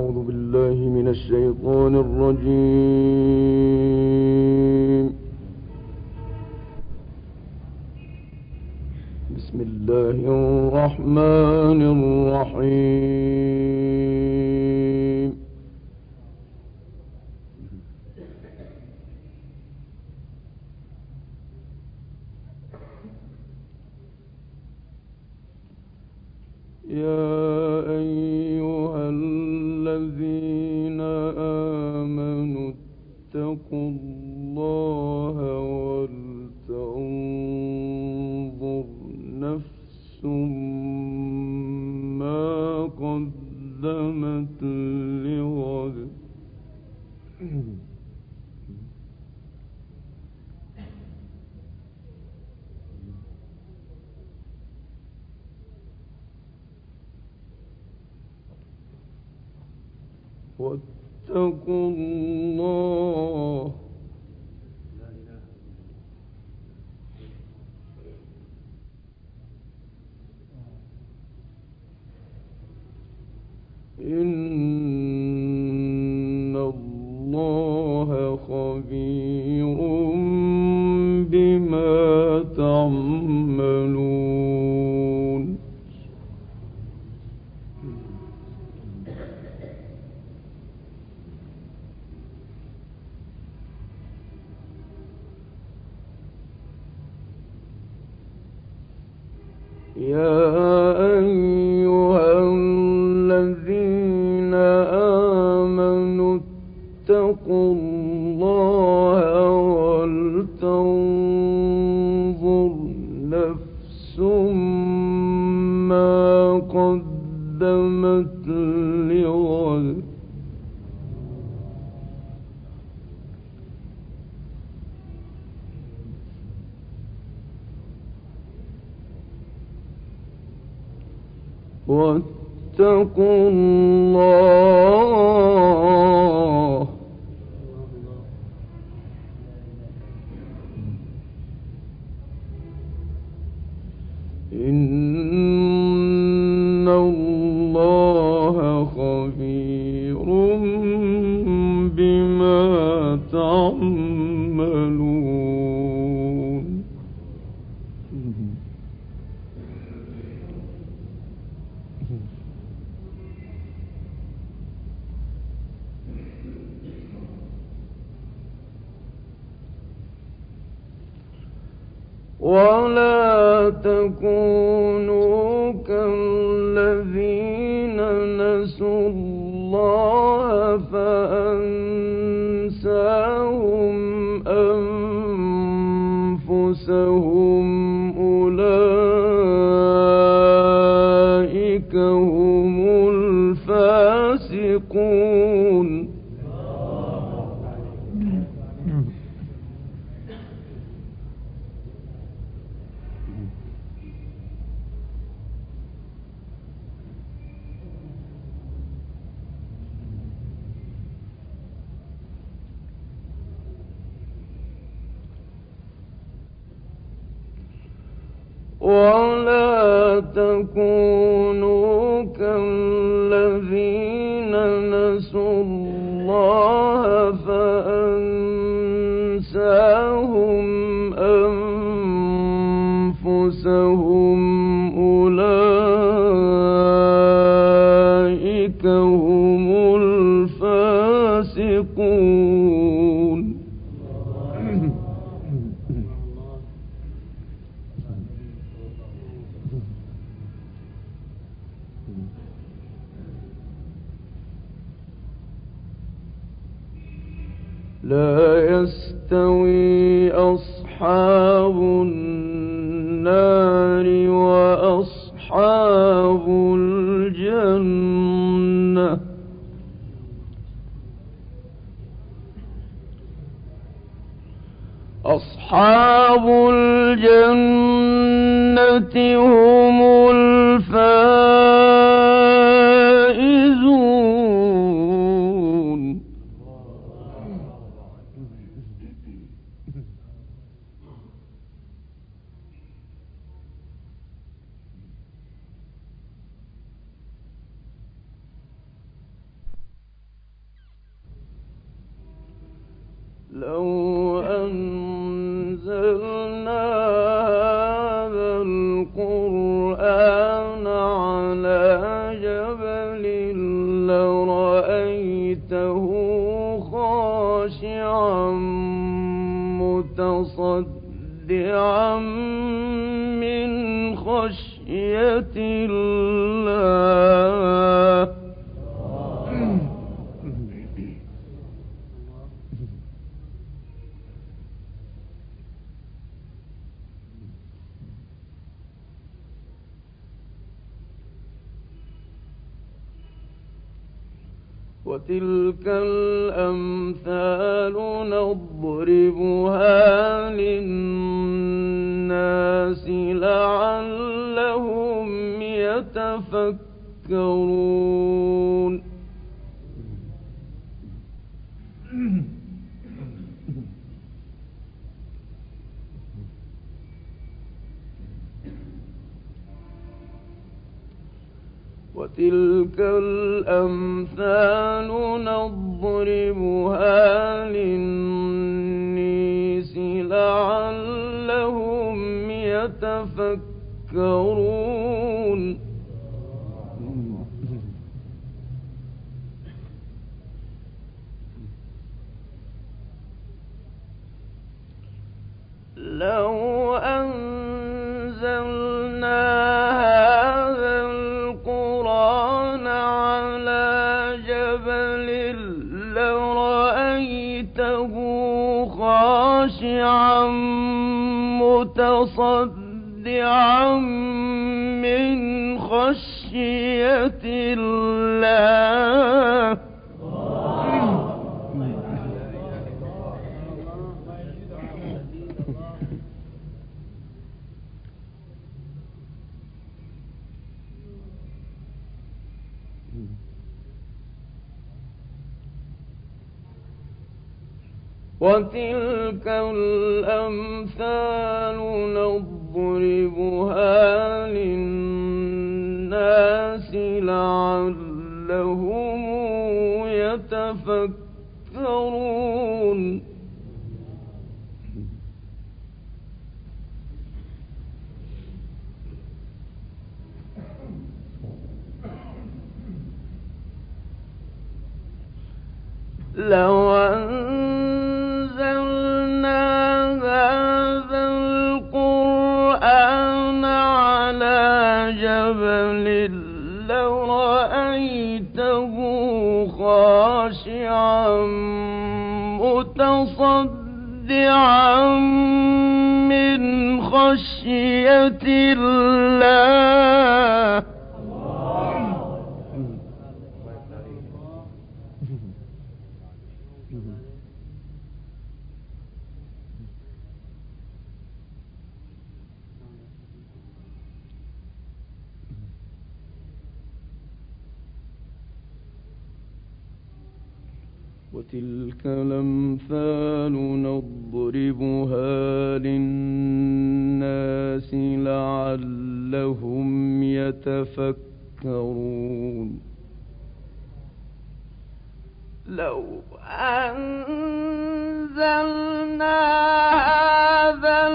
أعوذ بالله من الشيطان الرجيم. بسم الله الرحمن الرحيم. يا أيها الذين آمنوا اتقوا الله ولتنظر نفس ما قدمت لغد. واتقوا الله إن الله خبير بما تعملون. يا أيها الذين آمنوا اتقوا الله ولتنظر نفس ما قدمت لغد. واتقوا الله إن الله خبير بما تعملون. ولا تكونوا كالذين نسوا الله فأنساهم أنفسهم أولئك هم الفاسقون. ولا تكونوا كالذين نسوا الله فأنساهم أنفسهم أولئك هم الفاسقون. لا يستوي أصحاب النار وأصحاب الجنة. أصحاب الجنة هم الفائزون. القرآن على جبل لرأيته خاشعا متصدعا من خشية الله. وتلك الأمثال نضربها للناس لعلهم يتفكرون. وتلك الأمثال نضربها للناس لعلهم يتفكرون. لو أنزلنا هذا القرآن على جبل لرأيته خاشعا متصدعا من خشية الله. وتلك الأمثال نضربها للناس لعلهم يتفكرون. لو أنزلنا هذا القرآن على جبل لرأيته خاشعا متصدعا من خشية الله. وتلك الأمثال نضربها للناس لعلهم يتفكرون. لو أنزلنا هذا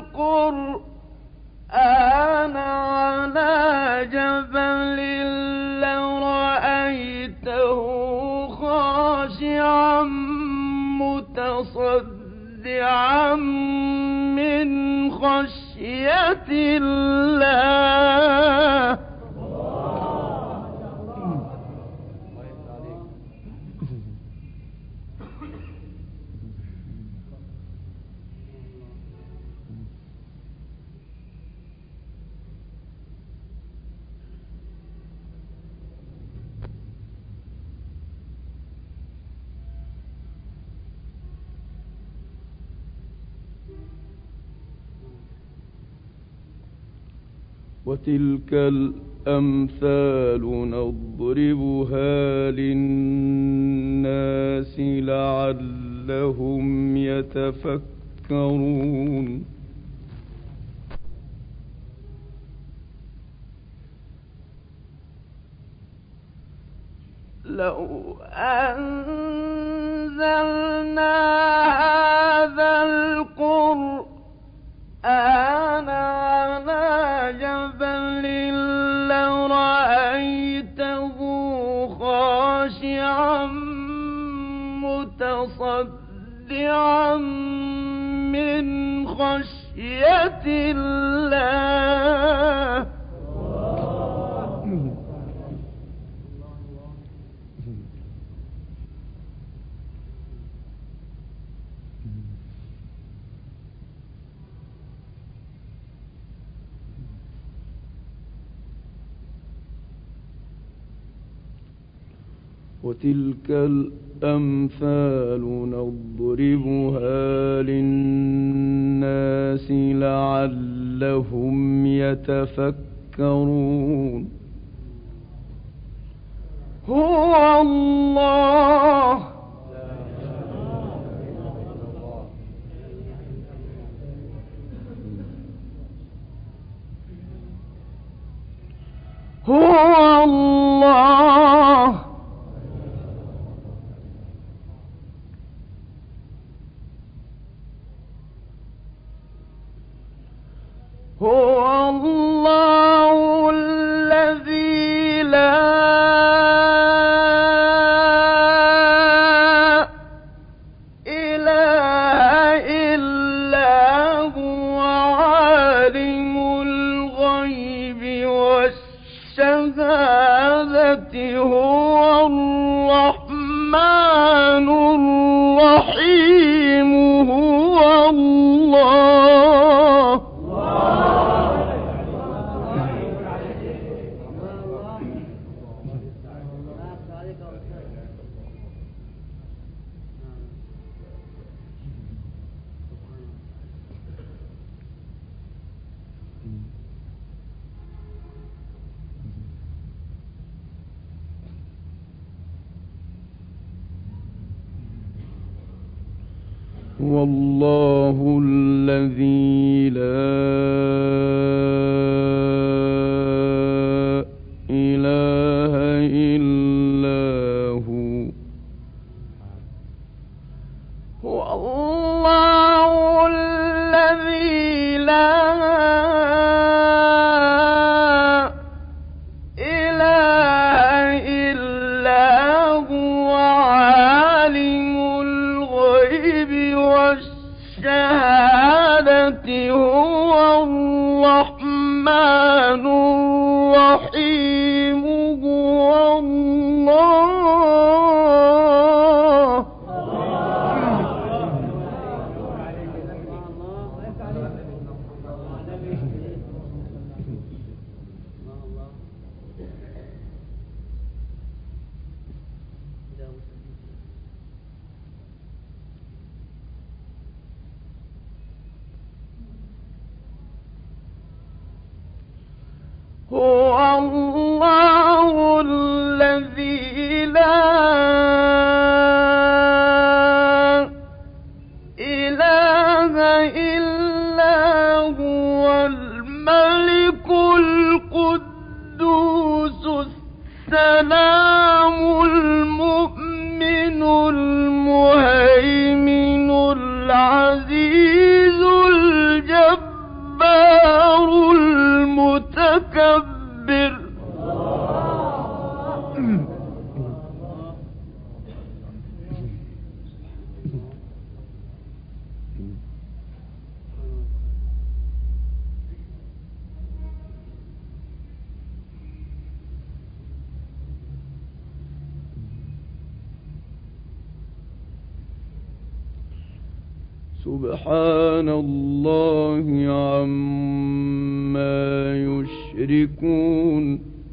القرآن على جبل لرأيته خاشعا متصدعا من خشية الله. وتلك الأمثال نضربها للناس لعلهم يتفكرون. لو أنزلنا هذا القرآن على جبل مُسْرِعًا مِّنْ خَشْيَةِ اللَّهِ وتلك الأمثال نضربها للناس لعلهم يتفكرون هو الله هو الله هو الله الذي لا إله إلا هو عالم الغيب والشهادة هو الرحمن الرحيم هو الله والله الذي لا إله إلا هو هو الله الذي لا إله إلا هو عالم الغيب والشهادة هو الرحمن الرحيم هو الله هو الله الذي لا إله إلا هو الملك القدوس السلام المؤمن المهيمن العزيز الجبار المتكبر سبحان الله عما يشركون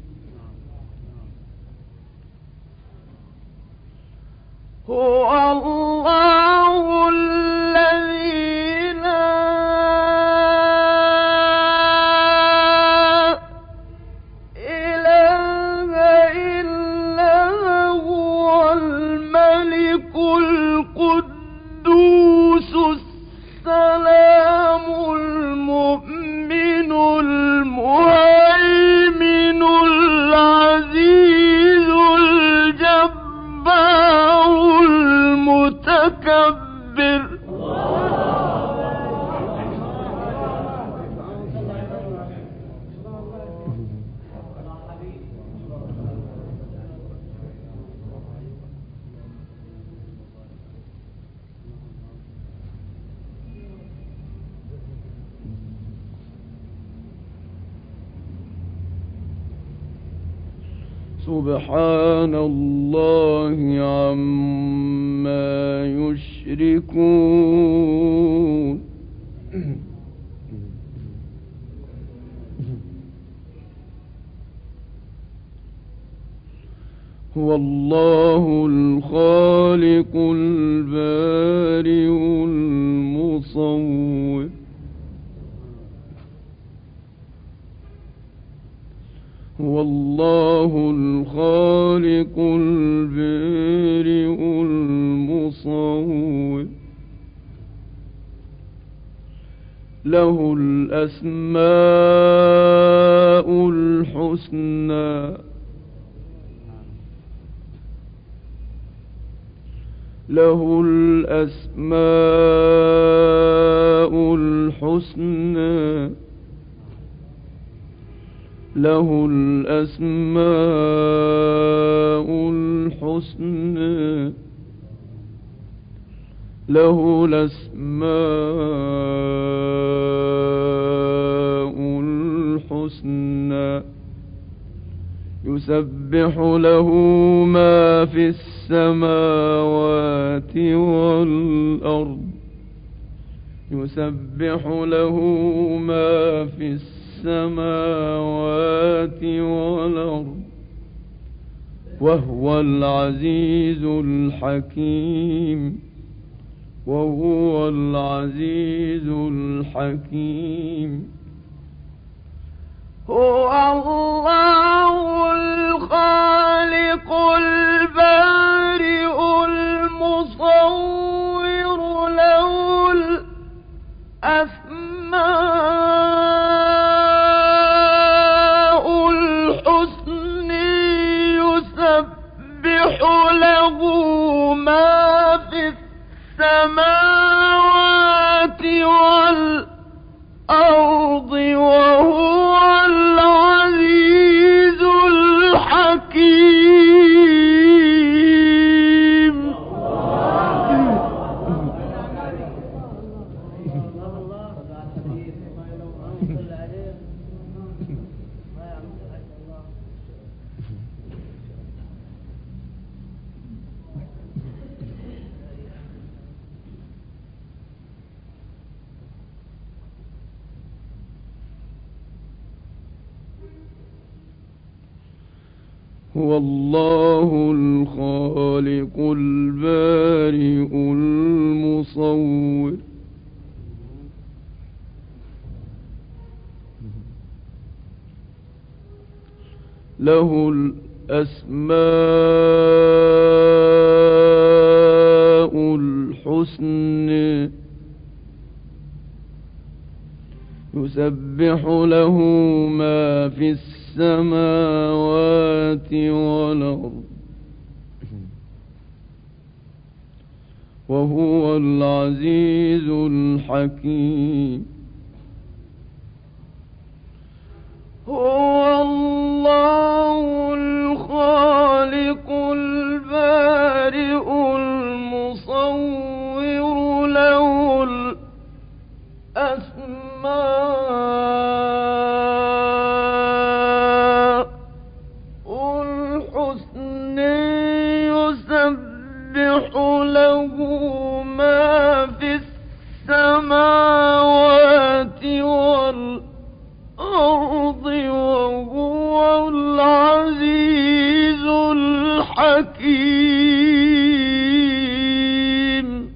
هو الله الذي لا إله إلا هو الملك القدوس السلام المؤمن المهيمن العزيز الجبار المتكبر سبحان الله عما يشركون هو الله الخالق البارئ المصور هو الله الخالق البارئ المصور له الأسماء الحسنى له الأسماء الحسنى له الأسماء الحسنى له الأسماء الحسنى يسبح له ما في السماوات والأرض يسبح له ما في السماوات والأرض وهو العزيز الحكيم وهو العزيز الحكيم هو الله الخالق البارئ المصور له الأسماء الحسنى يسبح له ما في السماوات والأرض وهو العزيز الحكيم هو الله الخالق البارئ المصور له الأسماء الحسنى يسبح له ما في السماوات والأرض وهو العزيز الحكيم هو الله الخالق البارئ المصور له الأسماء الحسنى يسبح له ما في السماوات والأرض وهو العزيز الحكيم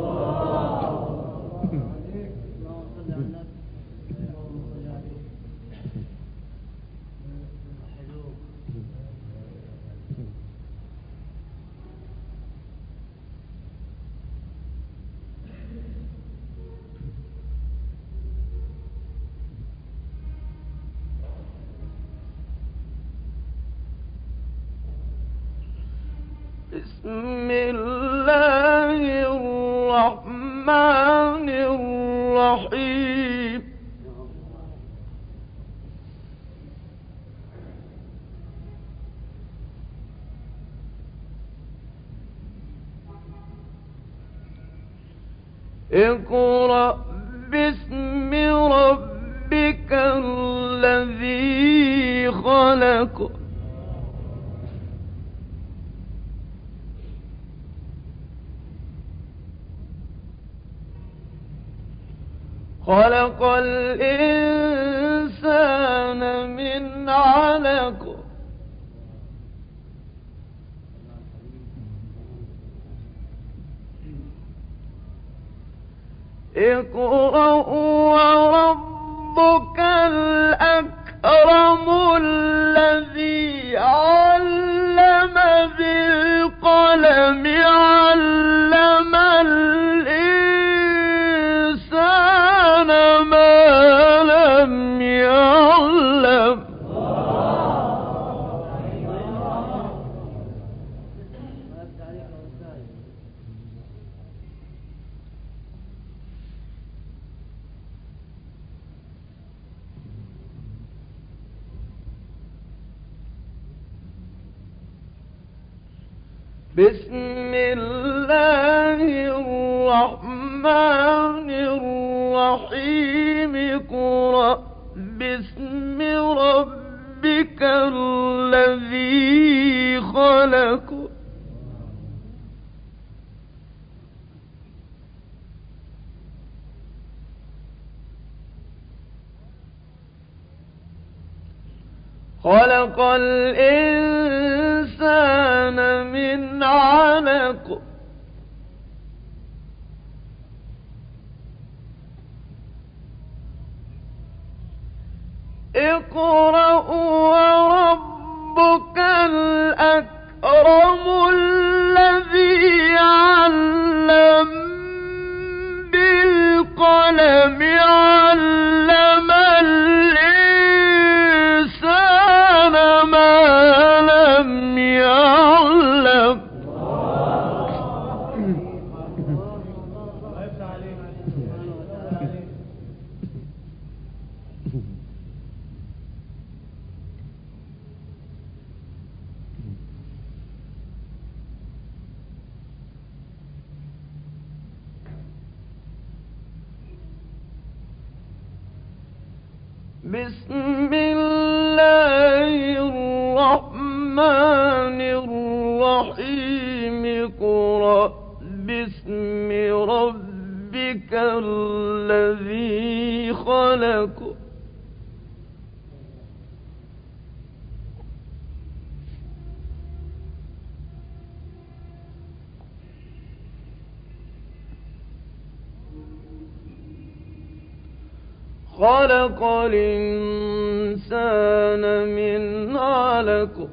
بسم الله الرحمن الرحيم اقرأ باسم ربك الذي خلق خلق الإنسان من علق اقرأ وربك الأكرم الذي علم بالقلم علم الإنسان ما لم يعلم بسم الله الرحمن الرحيم اقرأ باسم ربك الذي خلق خلق الإنسان من علق اقرأ وربك الأكرم الذي علم بالقلم علم الإنسان ما لم يعلم بسم الله الرحمن الرحيم اقرأ باسم ربك الذي خلق خلق الإنسان من علق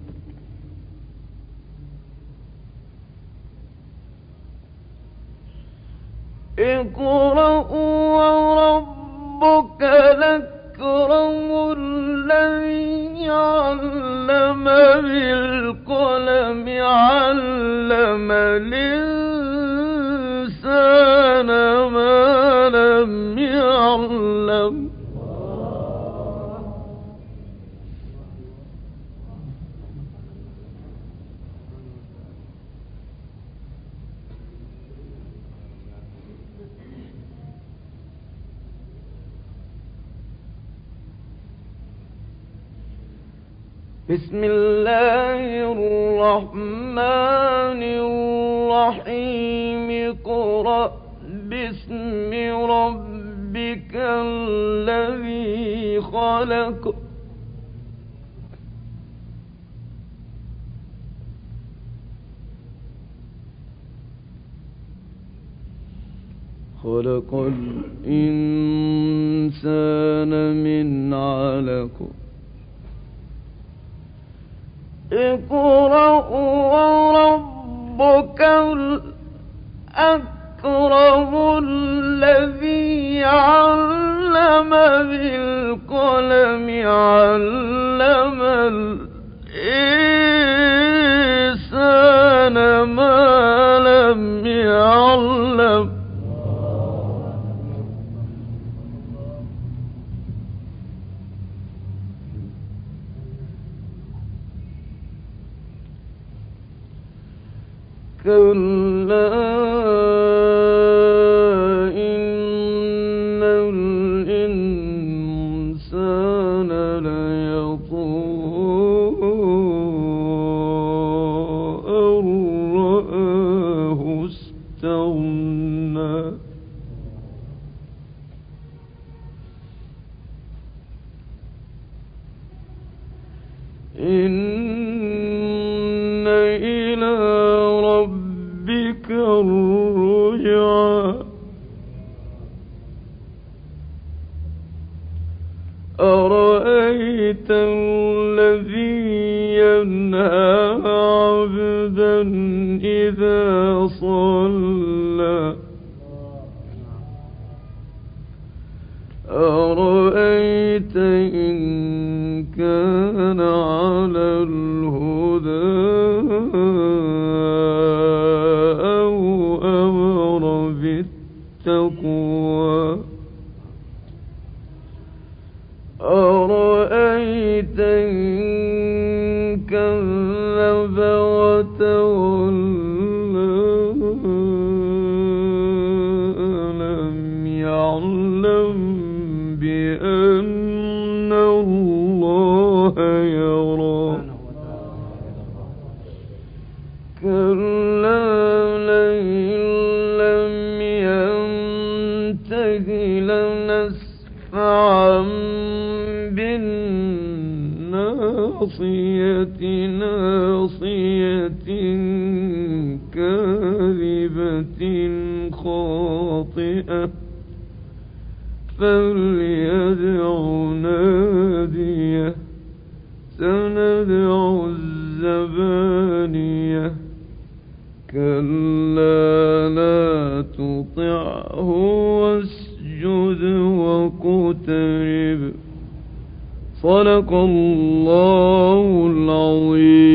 اقرأ وربك الأكرم الذي علم بالقلم علم الإنسان ما لم يعلم بسم الله الرحمن الرحيم اقرأ باسم ربك الذي خلق خلق الإنسان من علق اقرأ وربك الأكرم الذي علم بالقلم علم الإنسان ما لم يعلم كلا إن الإنسان ليطغى أن رآه استغنى إن إلى ربك الرجعى أرأيت الذي ينهى عبدا إذا صلى أرأيت إن كان على الهدى أو أمر بالتقوى أرأيت إن كذب وتولى ألم يعلم بأن الله يرى كلا لئن لم ينته لنسفعا بالناصية ناصية كاذبة خاطئة فليدع ناديه سندع الزبانية كلا لا تطعه واسجد واقترب صدق الله العظيم.